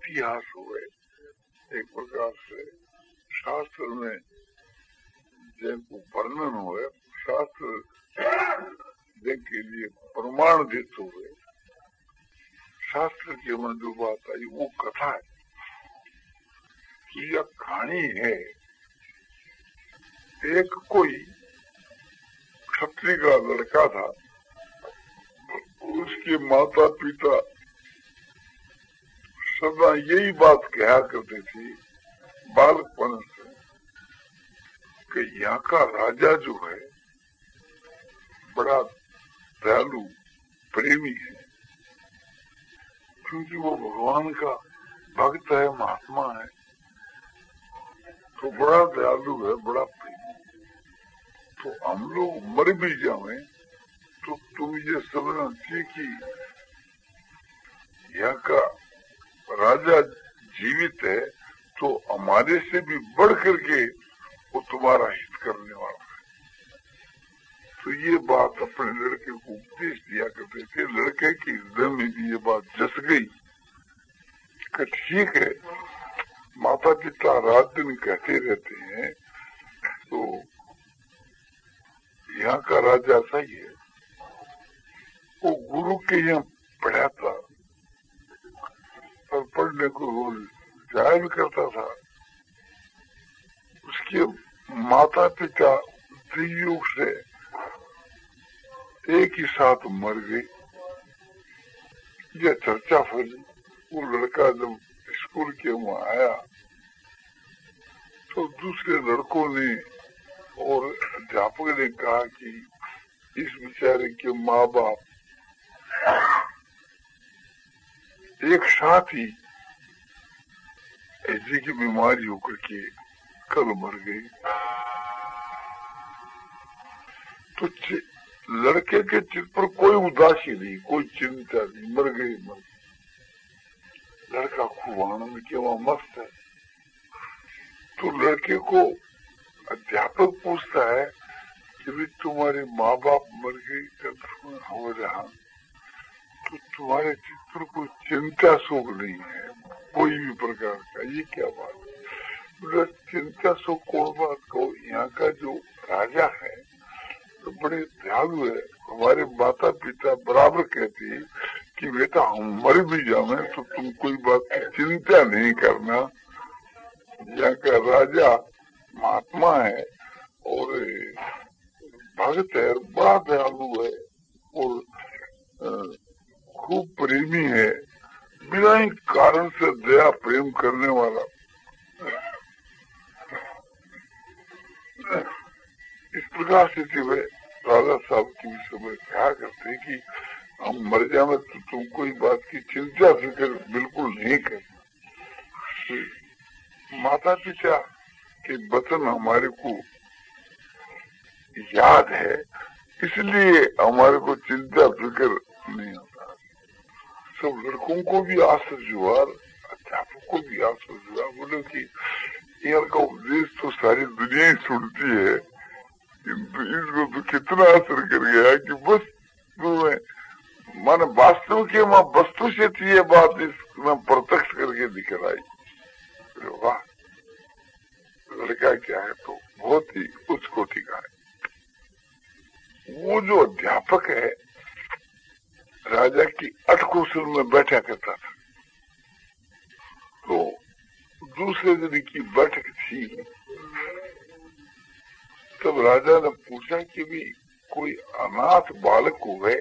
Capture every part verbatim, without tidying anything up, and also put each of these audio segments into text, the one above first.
इतिहास हुए, एक प्रकार से शास्त्र में जिनको वर्णन हुए, शास्त्र जिनके लिए प्रमाण देते हुए शास्त्र के मन जो बात आई वो कथा है कि यह कहानी है। एक कोई क्षत्रिय का लड़का था, उसके माता पिता सदा यही बात कहा करते थे बालकपन से कि यहाँ का राजा जो है बड़ा दयालु प्रेमी है, क्योंकि वो भगवान का भक्त है, महात्मा है, तो बड़ा दयालु है, बड़ा प्रेमी। तो हम लोग मर भी जाए तो तुम ये समझना चाहिए कि यहाँ का राजा जीवित है तो हमारे से भी बढ़ करके वो तुम्हारा हित करने वाला है। तो ये बात अपने लड़के को उपदेश दिया करते थे। लड़के के हृदय में भी ये बात जस गई कि ठीक है, माता पिता रात दिन कहते रहते हैं तो यहाँ का राजा सही है। वो गुरु के यहाँ पढ़ा था और पढ़ने को रोज जाया भी करता था। उसके माता पिता त्रियुग से एक ही साथ मर गए। यह चर्चा फैली। वो लड़का जब स्कूल के वहां आया तो दूसरे लड़कों ने और अध्यापक ने कहा कि इस बेचारे के माँ बाप एक साथ ही ऐसी की बीमारी होकर के कल मर गई। तो लड़के के चित्त पर कोई उदासी नहीं, कोई चिंता नहीं, मर गई मर गई। लड़का खूब आनंद के वहां मस्त है। तो लड़के को अध्यापक पूछता है कि भी तुम्हारे माँ बाप मर गई हो रहा, तो तुम्हारे चित्त पर कोई चिंता शोक नहीं है कोई भी प्रकार का, ये क्या बात है? चिंता शोक कौन बात को? यहाँ का जो राजा है तो बड़े दयालु है। हमारे माता पिता बराबर कहते हैं कि बेटा हम मर भी जावे तो तुम कोई बात की चिंता नहीं करना। यहाँ का राजा महात्मा है और भक्त है, बड़ा दयालु है और खूब प्रेमी है, बिना ही कारण से दया प्रेम करने वाला। इस प्रकार से वे राजा साहब की समय कहा करते हैं कि हम मर जाए तो तुम कोई बात की चिंता फिक्र बिल्कुल नहीं करना। माता पिता के वचन हमारे को याद है, इसलिए हमारे को चिंता फिक्र नहीं होता। सब लड़कों को भी आश्चर्य हुआ, अध्यापक को भी आश्चर्य हुआ। बोले कि यार का उपदेश तो सारी दुनिया ही सुनती है, किंतु इसको तो कितना असर कर गया कि बस तुम्हें माने वास्तव के वहां वस्तु से थी ये बात इसमें प्रत्यक्ष करके दिखलाई। वाह, लड़का क्या है तो बहुत ही उच्च कोटि का है। वो जो अध्यापक है राजा की अटकुशल में बैठा करता था, तो दूसरे दिन की बैठक थी। तब राजा ने पूछा कि भी कोई अनाथ बालक हो गए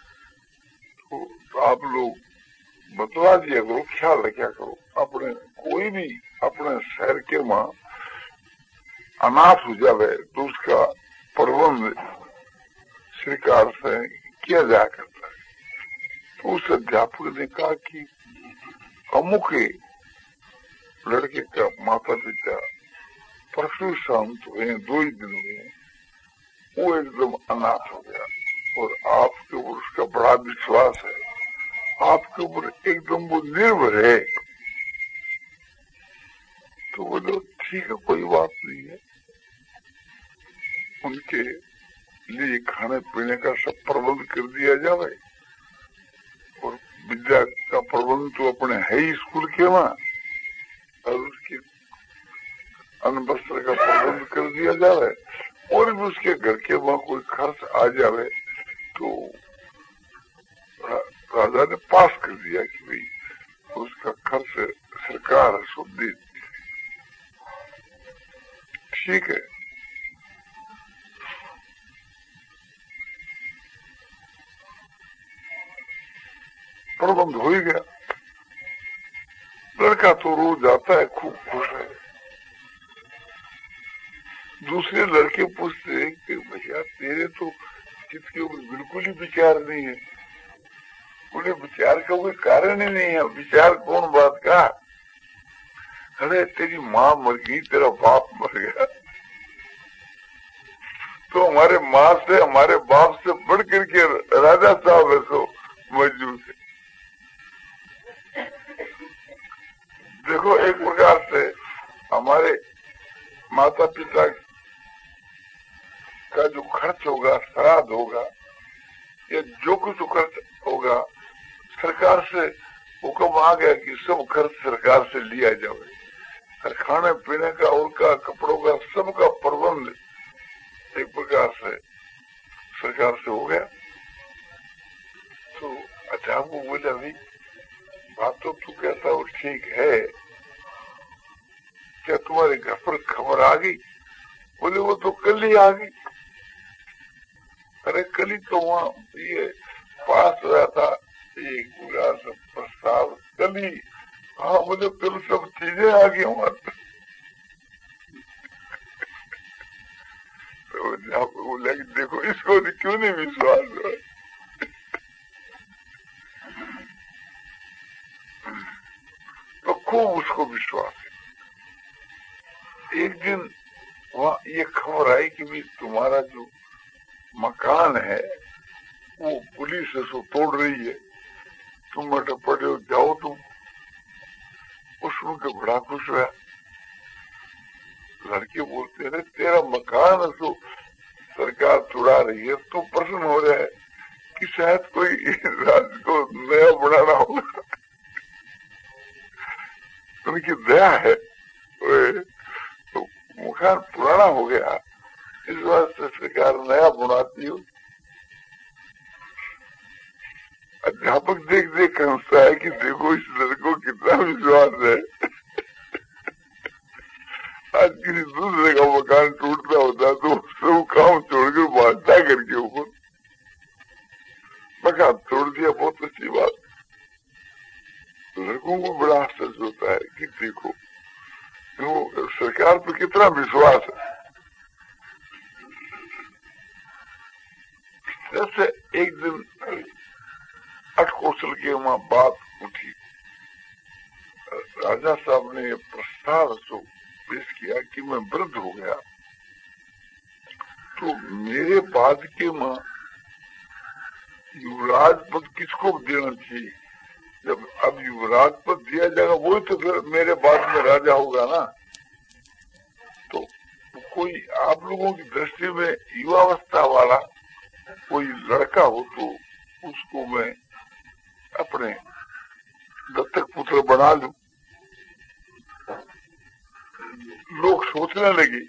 तो आप लोग बतला दिया करो, ख्याल रखा करो। अपने कोई भी अपने शहर के वहां अनाथ हो जावे तो उसका प्रबंध सरकार से किया जाया करता है। तो उस अध्यापक ने कहा कि अमुक लड़के का माता पिता परसों शांत हुए, दो ही दिन हुए, वो एकदम अनाथ हो गया और आपके ऊपर उसका बड़ा विश्वास है, आपके ऊपर एकदम वो निर्भर है। तो बोलो ठीक है, कोई बात नहीं है, उनके लिए खाने पीने का सब प्रबंध कर दिया जाए और विद्या का प्रबंध तो अपने है ही स्कूल के वहां, और उसकी अन्न वस्त्र का प्रबंध कर दिया जाए और भी उसके घर के वहां कोई खर्च आ जाए तो रा, राजा ने पास कर दिया कि भाई उसका खर्च सरकार सो दे, ठीक है। प्रबंध हो ही गया। लड़का तो रोज आता है, खूब खुश है। दूसरे लड़के पूछते हैं कि भैया तेरे तो चित्त के ऊपर बिल्कुल ही विचार नहीं है। बोले विचार का कोई कारण ही नहीं है। विचार कौन बात का? अरे तेरी माँ मर गई, तेरा बाप मर गया, तो हमारे माँ से हमारे बाप से बढ़ करके राजा साहब है सो मौजूद है। देखो एक प्रकार से हमारे माता पिता का जो खर्च होगा, श्राद्ध होगा या जो कुछ खर्च होगा, सरकार से हुक्म आ गया कि सब खर्च सरकार से लिया जाए, और खाने पीने का, उनका कपड़ों का, सबका प्रबंध एक प्रकार से सरकार से हो गया। तो अच्छा वो बोला भाई बात तो तू कहता वो ठीक है, क्या तुम्हारे घर पर खबर आ गई? बोले वो तो कल ही आ गई। अरे कल ही तो वहाँ ये पास हुआ था एक पूरा सब प्रस्ताव, कल ही। हाँ बोले कल सब चीजें आ गई हमारे। तो बोला कि देखो इसको क्यों नहीं विश्वास हुआ। तो खूब उसको विश्वास है। एक दिन वहाँ ये खबर आई कि भी तुम्हारा जो मकान है वो पुलिस उसको तोड़ रही है, तुम बेटा पड़े हो, जाओ तुम। उसमें के बड़ा खुश हुआ। लड़के बोलते हैं तेरा मकान उसको सरकार तोड़ा रही है, तो प्रश्न हो रहा है कि शायद कोई राज्य को नया बनाना होगा, उनकी दया है। तो मकान पुराना हो गया, इस वास्ते सरकार नया बनाती हो। अध्यापक देख देख हंसता है कि देखो इस लड़को कितना विश्वास है। आज किसी दूसरे का मकान टूटता होता तो सब काम छोड़कर भागता करके ऊपर मकान तोड़ दिया, बहुत अच्छी बात। लड़कों को बड़ा आश्चर्य होता है कि देखो तो सरकार पर कितना विश्वास है। जैसे एक दिन अटकौशल के वहां बात उठी, राजा साहब ने प्रस्ताव तो पेश किया कि मैं वृद्ध हो गया तो मेरे बाद के मां युवराज पद किसको देना चाहिए? जब अब युवराज पद दिया जाएगा वही तो फिर मेरे बाद में राजा होगा ना। तो कोई आप लोगों की दृष्टि में युवावस्था वाला कोई लड़का हो तो उसको मैं अपने दत्तक पुत्र बना लूं। लोग सोचने लगे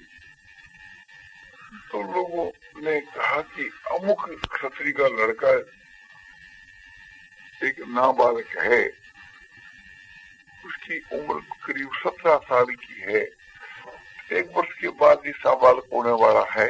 तो लोगों ने कहा कि अमुक क्षत्रिय का लड़का एक नाबालक है, उसकी उम्र करीब सत्रह साल की है, एक वर्ष के बाद ही नाबालक होने वाला है।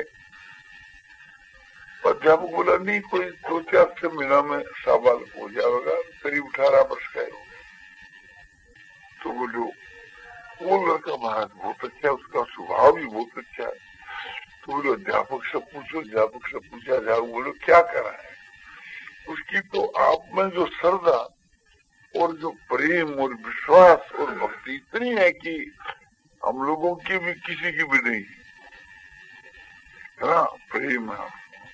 और जब बोला नहीं कोई दो चार छह महीना में नाबालक हो जाएगा, करीब अठारह वर्ष का है। तो बोलो वो लड़का महाराज बहुत अच्छा है, उसका स्वभाव भी बहुत अच्छा है। तो बोलो अध्यापक से पूछो, अध्यापक से पूछा जाओ, बोलो क्या करा है? उसकी तो आप में जो श्रद्धा और जो प्रेम और विश्वास और भक्ति इतनी है कि हम लोगों की भी किसी की भी नहीं है ना, प्रेम है।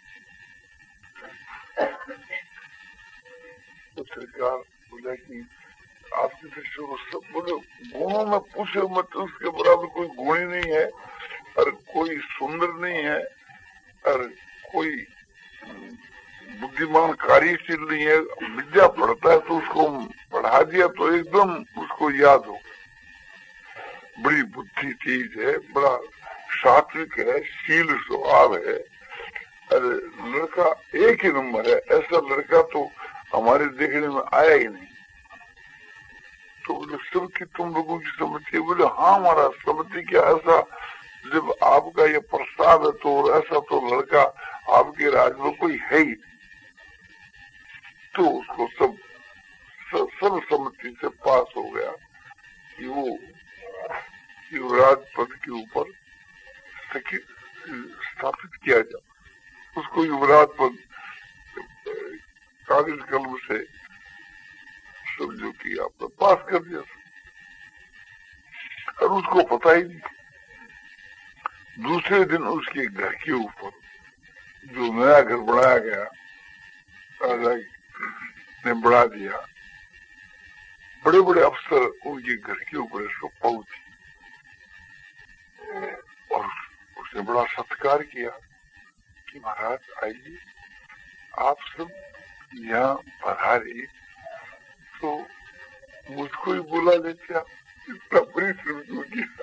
तो सरकार बोला कि आपकी दृष्टि को सब बोलो गुणों में पूछे मत, उसके बराबर कोई गुण ही नहीं है, और कोई सुंदर नहीं है, और कोई बुद्धिमान कार्यशील नहीं है, विद्या पढ़ता है तो उसको पढ़ा दिया तो एकदम उसको याद हो। बड़ी बुद्धि चीज है, बड़ा सात्विक है, शील स्वभाव है। अरे लड़का एक ही नंबर है, ऐसा लड़का तो हमारे देखने में आया ही नहीं। तो बोले सबकी तुम लोगों की सम्मति? बोले हाँ महाराज सम्मति क्या, ऐसा जब आपका ये प्रस्ताव है तो ऐसा तो लड़का आपके राज्य में कोई है ही। तो उसको सब सर्वसम्मति से पास हो गया कि वो युवराज पद के ऊपर स्थापित किया जाए। उसको युवराज पद कागज कलम से समझो कि आपने पास कर दिया और उसको पता ही नहीं। दूसरे दिन उसके घर के ऊपर जो नया घर बनाया गया, राजा ने बढ़ा दिया, बड़े बड़े अफसर उनके घर के ऊपर इसको पहुंचे और उसने बड़ा सत्कार किया कि महाराज आइए, आप सब यहाँ पधारे तो मुझको ही बुला लेते, आप इतना परिश्रम क्यों किया?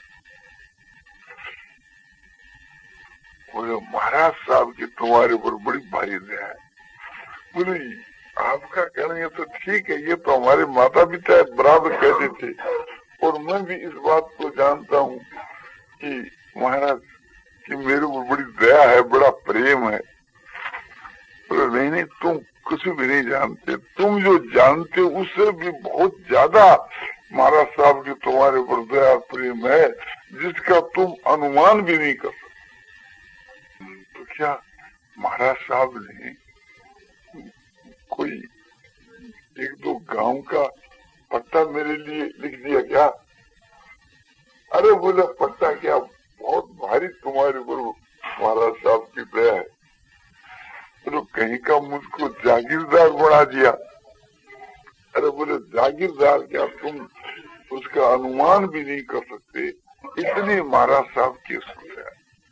बोले महाराज साहब की तुम्हारे ऊपर बड़ी भारी दया है। बोले आपका कहना ये तो ठीक है, ये तो हमारे माता पिता बराबर कहते थे और मैं भी इस बात को जानता हूँ कि महाराज कि मेरे ऊपर बड़ी दया है, बड़ा प्रेम है। बोले नहीं नहीं, तुम कुछ भी नहीं जानते, तुम जो जानते हो उससे भी बहुत ज्यादा महाराज साहब की तुम्हारे ऊपर दया प्रेम है, जिसका तुम अनुमान भी नहीं कर सकते। तो क्या महाराज साहब ने कोई एक दो गांव का पट्टा मेरे लिए लिख दिया क्या? अरे बोले पट्टा क्या, बहुत भारी तुम्हारे ऊपर महाराज साहब की दया है। तो कहीं का मुझको जागीरदार बना दिया। अरे बोले जागीरदार क्या, तुम उसका अनुमान भी नहीं कर सकते, इतनी महाराज साहब की सुविधा।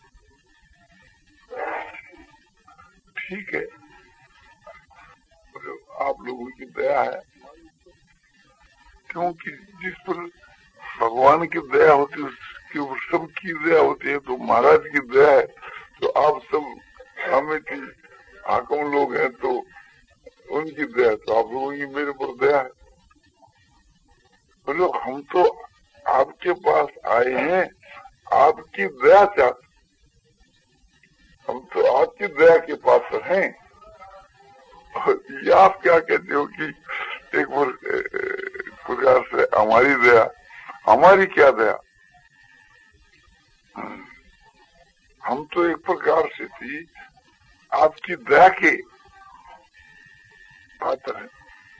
ठीक है, आप लोगों की दया है, क्योंकि जिस पर भगवान की दया होती है उसके ऊपर सबकी दया होती है। तो महाराज की दया है तो आप सब हमें की हाकम लोग हैं तो उनकी दया, तो आप लोगों की मेरे पर दया है। बोलो हम तो आपके पास आए हैं आपकी दया चाहते, हम तो आपकी दया के पात्र हैं। और ये आप क्या कहते हो कि एक प्रकार से हमारी दया, हमारी क्या दया? हम तो एक प्रकार से थी आपकी दया के पात्र है।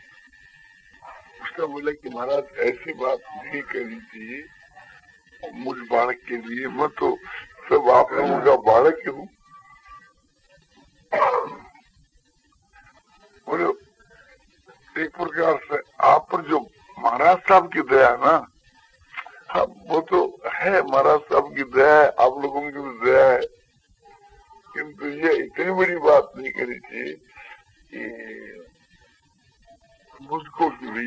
उसका बोले कि महाराज ऐसी बात नहीं करनी चाहिए मुझ बालक के लिए, मैं तो सब आप लोगों का बालक हूँ। बोले एक प्रकार से आप पर जो महाराज साहब की दया है ना, हाँ वो तो है, महाराज साहब की दया है, आप लोगों की भी दया है, किंतु ये इतनी बड़ी बात नहीं करनी चाहिए कि मुझको भी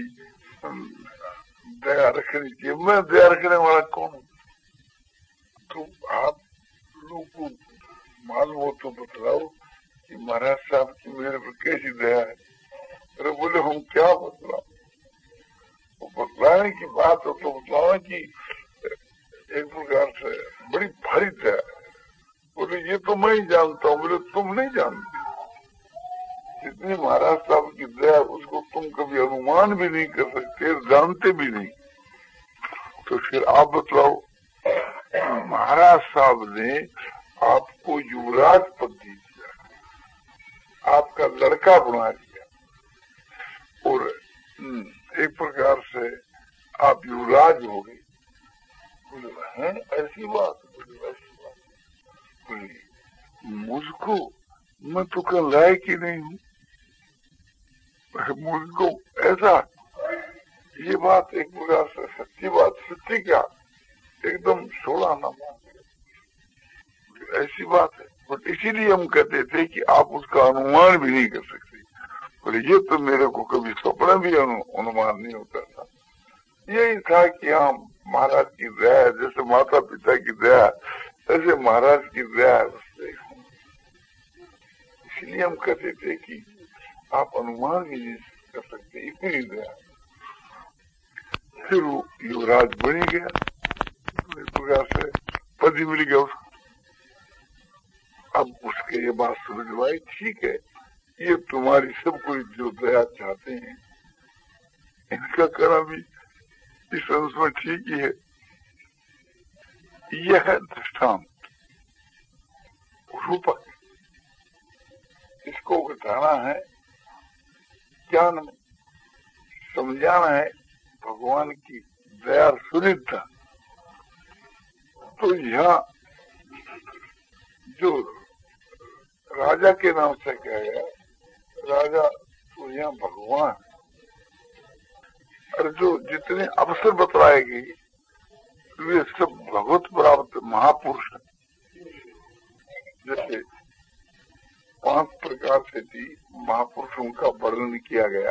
दया रखनी चाहिए। मैं दया रखने वाला कौन हूँ? तो आप लोगों को मालूम हो तो बतलाओ कि महाराज साहब की मेरे पर कैसी दया है। अरे बोले हम क्या बतलाओ, वो बतलाने की बात हो तो बतलाओ कि एक प्रकार से बड़ी भारी दया है। बोले ये तो मैं ही जानता हूँ। बोले तुम नहीं जानते, जितनी महाराज साहब की दया उसको तुम कभी अनुमान भी नहीं कर सकते, जानते भी नहीं। तो फिर आप बतलाओ, महाराज साहब ने आपको युवराज पद दे दिया, आपका लड़का बना दिया और एक प्रकार से आप युवराज हो गए। बोले हैं ऐसी बात? बोले ऐसी बात। बोले मुझको, मैं तो कल लायक ही नहीं हूँ, मुझको ऐसा, ये बात एक प्रकार से सच्ची बात, सच्ची क्या एकदम सोलह न मान, ऐसी बात है। और इसीलिए हम कहते थे कि आप उसका अनुमान भी नहीं कर सकते। और ये तो मेरे को कभी स्वप्न भी अनु, अनुमान नहीं होता था। यही था कि हाँ महाराज की दया, जैसे माता पिता की दया ऐसे महाराज की दया है। इसलिए हम कहते थे कि आप अनुमान भी नहीं कर सकते, इतनी दया। फिर वो युवराज बन गया, प्रकार से पद मिल गया उसको। अब उसके ये बात समझ में आई, ठीक है ये तुम्हारी सब कोई जो दया चाहते हैं इनका करना भी इस अंश में ठीक ही है। यह है दृष्टांत, रूपक, इसको बताना है, ज्ञान में समझाना है भगवान की दया सुनिधता। तो यहाँ जो राजा के नाम से कहा गया, राजा तो यहाँ भगवान, और जो जितने अवसर बतलाए गए वे सब भगवत प्राप्त महापुरुष हैं। जैसे पांच प्रकार से भी महापुरुषों का वर्णन किया गया।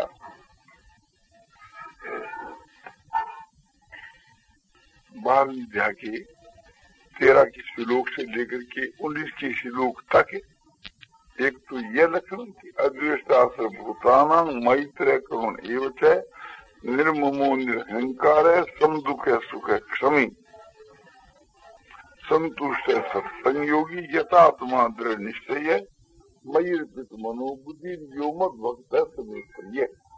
बारहवीं अध्याय के तेरह की श्लोक से लेकर के उन्नीस की श्लोक तक एक तो यह लक्षण की अद्वेष्टाश्र भूतानां मैत्र करुण एवं निर्ममो निरहंकार है, समदुख है, सुख है, क्षमी, संतुष्ट है, सत्संयोगी, यथात्मा दृढ़ निश्चय है, मयि अर्पित मनोबुद्धि, जो मत भक्त है सभी प्रिय।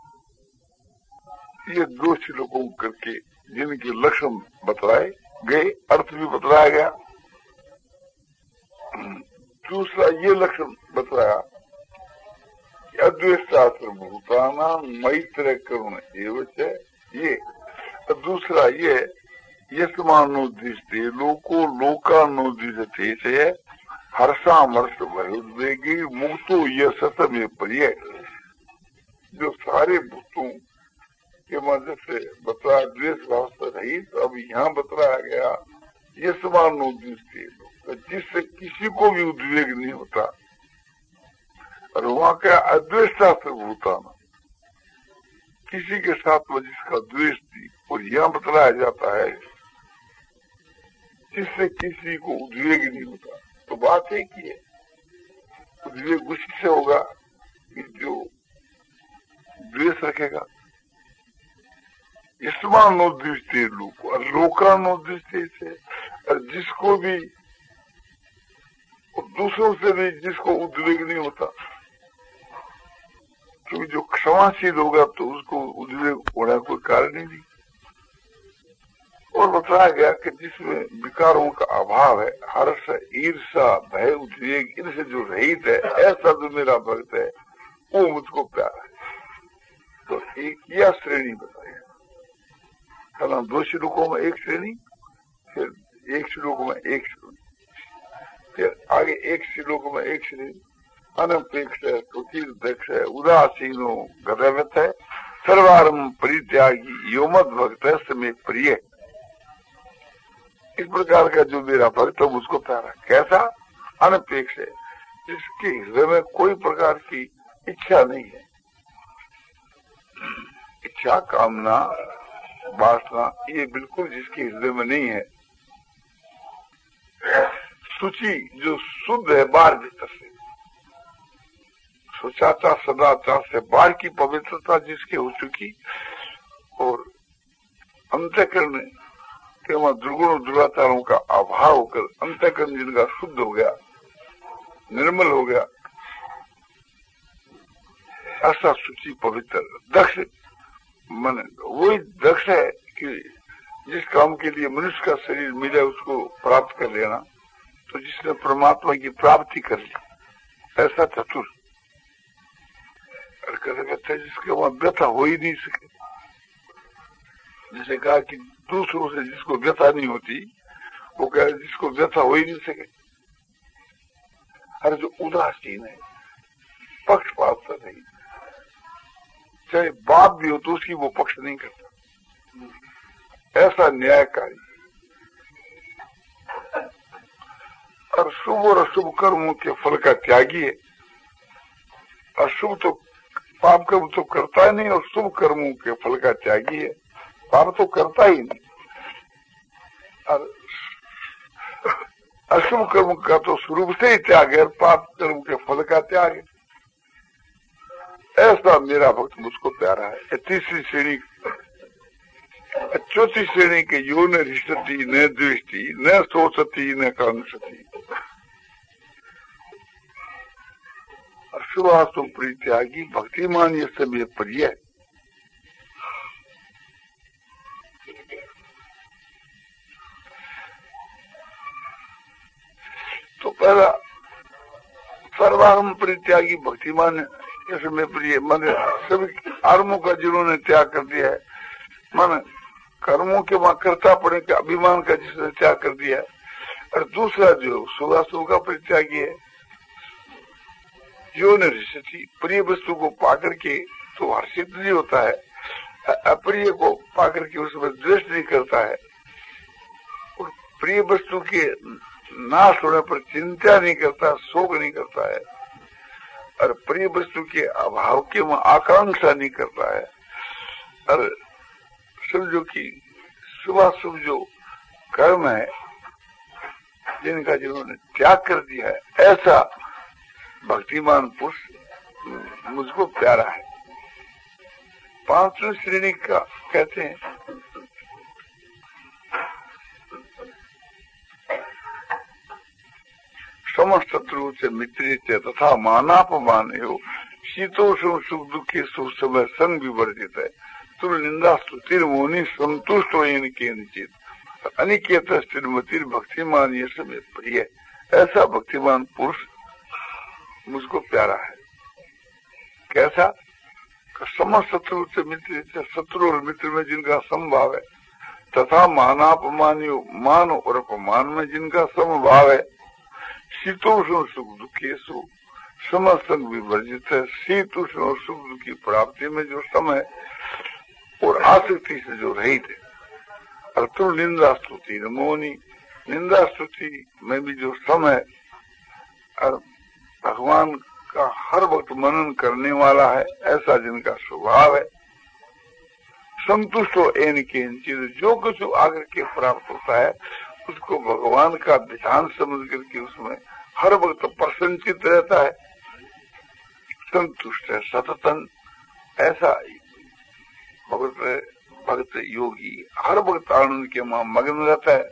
ये दो श्लोकों करके जिनके लक्षण बतलाए गए, अर्थ भी बतलाया गया। दूसरा ये लक्षण बताया कि अद्वेष्टाश्र भूताना मैत्र करुण एवं ये। दूसरा ये यस्मानोदिष्टे लोको लोकानोदिष्टे से हर्षामर्ष भयोद्वेगी मुक्तो यह सतमे प्रिय। जो सारे भूतों के मध्य से बतलाया द्वेष भाव से रहित, तो अब यहाँ बतलाया गया यस्मानोदिष्टे लोग, जिससे किसी को भी उद्वेग नहीं होता। और वहाँ क्या अद्वेष्टाश्र भूताना, किसी के साथ में जिसका द्वेष थी, और यहाँ बतलाया जाता है जिससे किसी को उद्वेग नहीं होता। तो बात एक ही है, उद्वेग उसी से होगा कि जो द्वेष रखेगा। इसमानोदिष्टे लोग और लोकानोदिष्टे से, और जिसको भी दूसरों से भी जिसको उद्वेग नहीं होता, क्योंकि जो क्षमाशील होगा तो उसको उद्वेग होने कोई कारण ही नहीं। और बताया गया कि जिसमें विकारों का अभाव है, हर्ष, ईर्षा, भय, उद्वेग इनसे जो रहित है, ऐसा जो मेरा भक्त है वो मुझको प्यारा है। तो एक यह श्रेणी बताई, कल दो श्लोकों में एक श्रेणी, फिर एक श्लोक में एक श्रेणी, फिर आगे एक श्लोक में एक श्रेणी। अनपेक्ष है, तुतीर्दक्ष है, उदासीनो गदवत है, सर्वारंभ परित्यागी, यो मत भक्त है समय प्रिय। इस प्रकार का जो मेरा भक्त है उसको प्यारा। कैसा? अनपेक्ष है, जिसके हृदय में कोई प्रकार की इच्छा नहीं है। इच्छा, कामना, वासना ये बिल्कुल जिसके हृदय में नहीं है। शुचि, जो शुद्ध है बाहर भीतर से, सुचाचार सदाचार से बाहर की पवित्रता जिसकी हो चुकी, और अंतःकरण के वहां दुर्गुण दुराचारों का अभाव होकर अंतःकरण जिनका शुद्ध हो गया, निर्मल हो गया, ऐसा शुचि पवित्र दक्ष मन। वही दक्ष है कि जिस काम के लिए मनुष्य का शरीर मिले उसको प्राप्त कर लेना, तो जिसने परमात्मा की प्राप्ति कर ली, ऐसा चतुर। कहते जिसके वहां व्यथा हो ही नहीं सके। जैसे कहा कि दूसरों से जिसको व्यथा नहीं होती, वो कह जिसको व्यथा हो ही नहीं सके। अरे जो उदासीन है, पक्षपात से नहीं, चाहे बाप भी हो तो उसकी वो पक्ष नहीं करता, ऐसा न्यायकारी। और शुभ और अशुभ कर्मों के फल का त्यागी है। अशुभ तो पाप कर्म तो करता ही नहीं और शुभ कर्मों के फल का त्यागी है, पाप तो करता ही नहीं। और अशुभ कर्म का तो स्वरूप से ही त्याग है, पाप कर्म के फल का त्याग है। ऐसा मेरा भक्त मुझको प्यारा है। तीसरी श्रेणी, चौथी श्रेणी के यो न रिश्ती न द्वेष्टि न सोचती न कांक्षती अशुभाशुभ परित्यागी भक्तिमान ये सभी प्रिय। तो पहला सर्वागम परित्यागी भक्तिमान ये समय प्रिय, मन सभी आर्मों का जिन्होंने त्याग कर दिया है, मन कर्मों के वहां कर्ता पड़े के अभिमान का जिसने त्याग कर दिया है। और दूसरा जो शुभाशुभ का परित्यागी है, जो न रिश्ती प्रिय वस्तु को पाकर के तो हर्षित नहीं होता है, अप्रिय को पाकर के उसमें द्वेष नहीं करता है, और प्रिय वस्तु के नाश होने पर चिंता नहीं करता, शोक नहीं करता है, और प्रिय वस्तु के अभाव की वहां आकांक्षा नहीं करता है। और समझो कि शुभाशुभ जो कर्म है जिनका जिन्होंने त्याग कर दिया है, ऐसा भक्तिमान पुरुष मुझको प्यारा है। पांचवी श्रेणी का कहते हैं समस्त शत्रु से मित्र तथा मानापमान हो शीतोष्ण सुख दुखी सुख समय संग विवर्जित है तुल निंदा स्तुतिर मोनी संतुष्ट हो इनके निश्चित अनिकेत श्रीमती भक्तिमान ये समय प्रिय। ऐसा भक्तिमान पुरुष मुझको प्यारा है। कैसा? समस्त शत्रु से मित्र, शत्रु और मित्र में जिनका समभाव है, तथा मानापमान मान और अपमान में जिनका समभाव है, शीतोष्ण सुख दुखी सुख समसंग विवर्जित है, शीत उष्ण और सुख दुखी प्राप्ति में जो समय और आसक्ति से जो रहित है। अतुल निंदा स्तुति नमोनी, निंदा स्तुति में भी जो समय और भगवान का हर वक्त मनन करने वाला है, ऐसा जिनका स्वभाव है। संतुष्ट हो इनके इन चीज जो कुछ आकर के प्राप्त होता है उसको भगवान का विधान समझ करके उसमें हर वक्त प्रसन्नचित रहता है, संतुष्ट है सततन। ऐसा भगत भक्त योगी हर वक्त आनंद के वहां मग्न रहता है।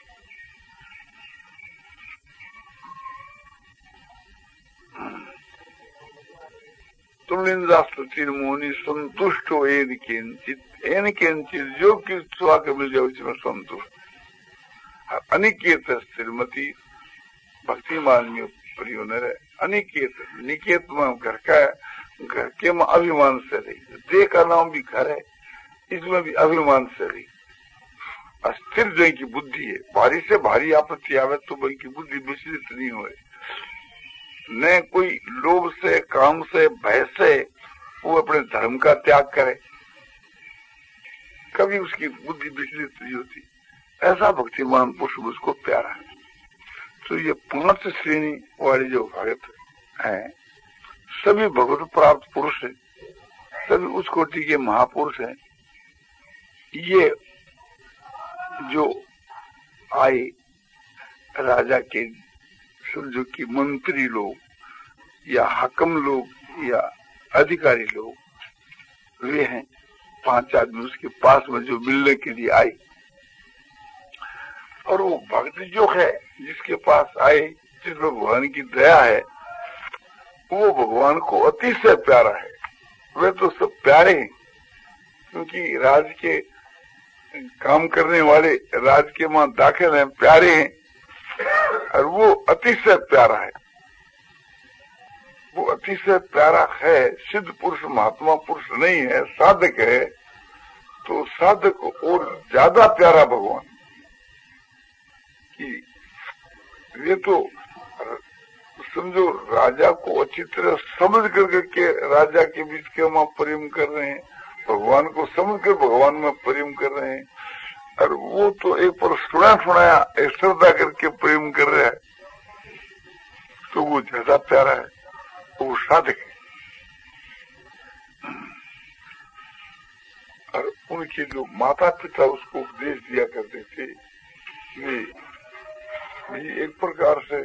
तुम निंदा स्तुति मोनी संतुष्ट हो एन किंचित एन किंचित जो किस सुहा के मिल जाए उसमें संतुष्ट। अनिकेत श्रीमती भक्तिमान में प्रियो न रहे। अनिकेत निकेत में घर का है, घर के में अभिमान से रही, देह का नाम भी घर है, इसमें भी अभिमान से रही। अस्थिर जो की बुद्धि है, भारी से भारी आपत्ति आवे तो भाई की बुद्धि विचलित नहीं हो, न कोई लोभ से काम से भय से वो अपने धर्म का त्याग करे, कभी उसकी बुद्धि विचलित नहीं होती। ऐसा भक्तिमान पुरुष मुझको प्यारा है। तो ये पांच श्रेणी वाले जो भगत है सभी भगवत प्राप्त पुरुष है, सभी उस कोटि के महापुरुष हैं। ये जो आए राजा के समझो कि मंत्री लोग या हकम लोग या अधिकारी लोग, वे हैं पांच आदमी उसके पास में जो मिलने के लिए आए। और वो भक्त जो है जिसके पास आए, जिसमें भगवान की दया है, वो भगवान को अतिशय प्यारा है। वे तो सब प्यारे हैं क्योंकि राज के काम करने वाले राज के वहां दाखिल हैं, प्यारे हैं, और वो अतिशय प्यारा है। वो अतिशय प्यारा है, सिद्ध पुरुष महात्मा पुरुष नहीं है, साधक है। तो साधक और ज्यादा प्यारा भगवान कि ये तो समझो राजा को अच्छी तरह समझ कर के राजा के बीच के वहां प्रेम कर रहे हैं, भगवान को समझ कर भगवान में प्रेम कर रहे हैं। और वो तो एक पर सुना सुनाया श्रद्धा करके प्रेम कर रहा है। तो वो ज्यादा प्यारा है, तो वो साधक है। और उनके जो माता पिता उसको उपदेश दिया करते थे, वे ये एक प्रकार से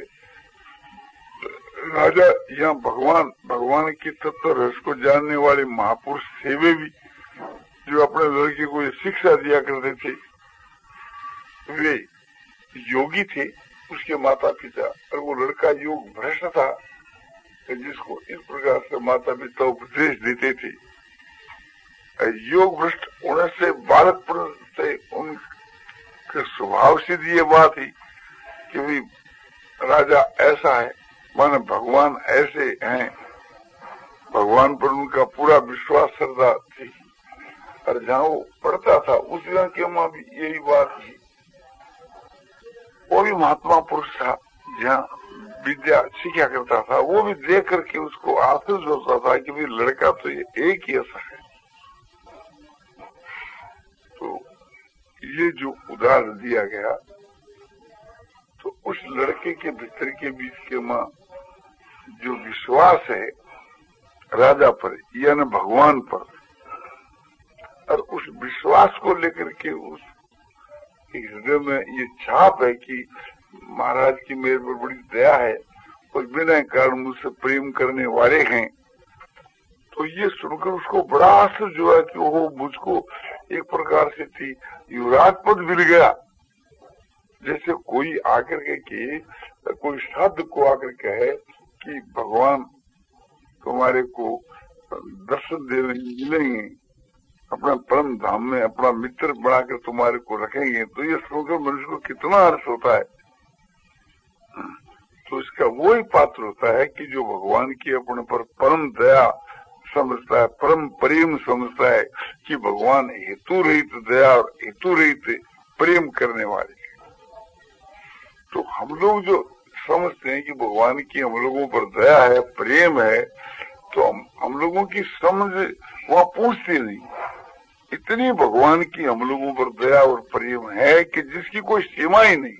राजा या भगवान भगवान की तत्व रस को जानने वाले महापुरुष थे वे भी, जो अपने लड़के को ये शिक्षा दिया करते थे। वे योगी थे उसके माता पिता, और वो लड़का योग भ्रष्ट था, जिसको इस प्रकार से माता पिता उपदेश देते थे। योग भ्रष्ट होने से बालकपन से उनके स्वभाव से ये बात ही कि भी राजा ऐसा है, माने भगवान ऐसे हैं, भगवान पर उनका पूरा विश्वास श्रद्धा थी। और जहाँ वो पढ़ता था उस जगह के माँ भी यही बात थी। वो भी महात्मा पुरुष था, जहाँ विद्या सीखा करता था, वो भी देख करके उसको आश्चर्य होता था कि भाई लड़का तो ये एक ही ऐसा है। तो ये जो उदाहरण दिया गया, तो उस लड़के के भीतर के बीच के माँ जो विश्वास है राजा पर या न भगवान पर, और उस विश्वास को लेकर के उस हृदय में ये छाप है कि महाराज की मेरे पर बड़ी दया है और बिना कारण मुझसे प्रेम करने वाले हैं। तो ये सुनकर उसको बड़ा आश्चर्य जो है कि वो मुझको एक प्रकार से थी युवराज पद मिल गया। जैसे कोई आकर के कि कोई शब्द को आकर कहे कि भगवान तुम्हारे को दर्शन देने मिलेंगे, अपना परम धाम में अपना मित्र बनाकर तुम्हारे को रखेंगे, तो ये सुनकर मनुष्य को कितना हर्ष होता है। तो इसका वो ही पात्र होता है कि जो भगवान की अपने पर परम दया समझता है, परम प्रेम समझता है कि भगवान हेतु रहित दया और हेतु रहित प्रेम करने वाले। तो हम लोग जो समझते हैं कि भगवान की हम लोगों पर दया है, प्रेम है, तो हम, हम लोगों की समझ वहाँ पूछते नहीं। इतनी भगवान की हम लोगों पर दया और प्रेम है कि जिसकी कोई सीमा ही नहीं,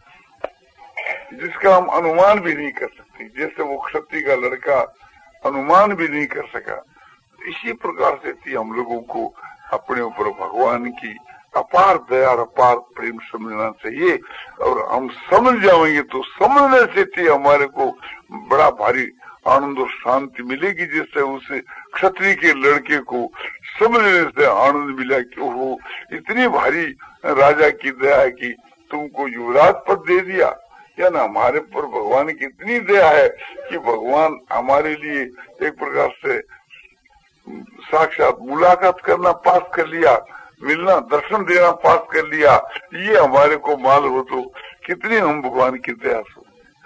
जिसका हम अनुमान भी नहीं कर सकते। जैसे वो क्षत्रिय का लड़का अनुमान भी नहीं कर सका, इसी प्रकार से थी हम लोगों को अपने ऊपर भगवान की अपार दया और अपार प्रेम समझना चाहिए। और हम समझ जाएंगे तो समझने से थी हमारे को बड़ा भारी आनंद और शांति मिलेगी। जैसे उसे क्षत्रिय के लड़के को समझने से आनंद मिला कि वो इतनी भारी राजा की दया है कि तुमको युवराज पद दे दिया, या ना हमारे पर भगवान की इतनी दया है कि भगवान हमारे लिए एक प्रकार से साक्षात मुलाकात करना पास कर लिया, मिलना दर्शन देना पास कर लिया। ये हमारे को मालूम हो तो कितनी हम भगवान की दया से।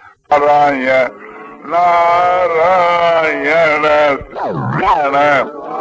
नारायण नारायण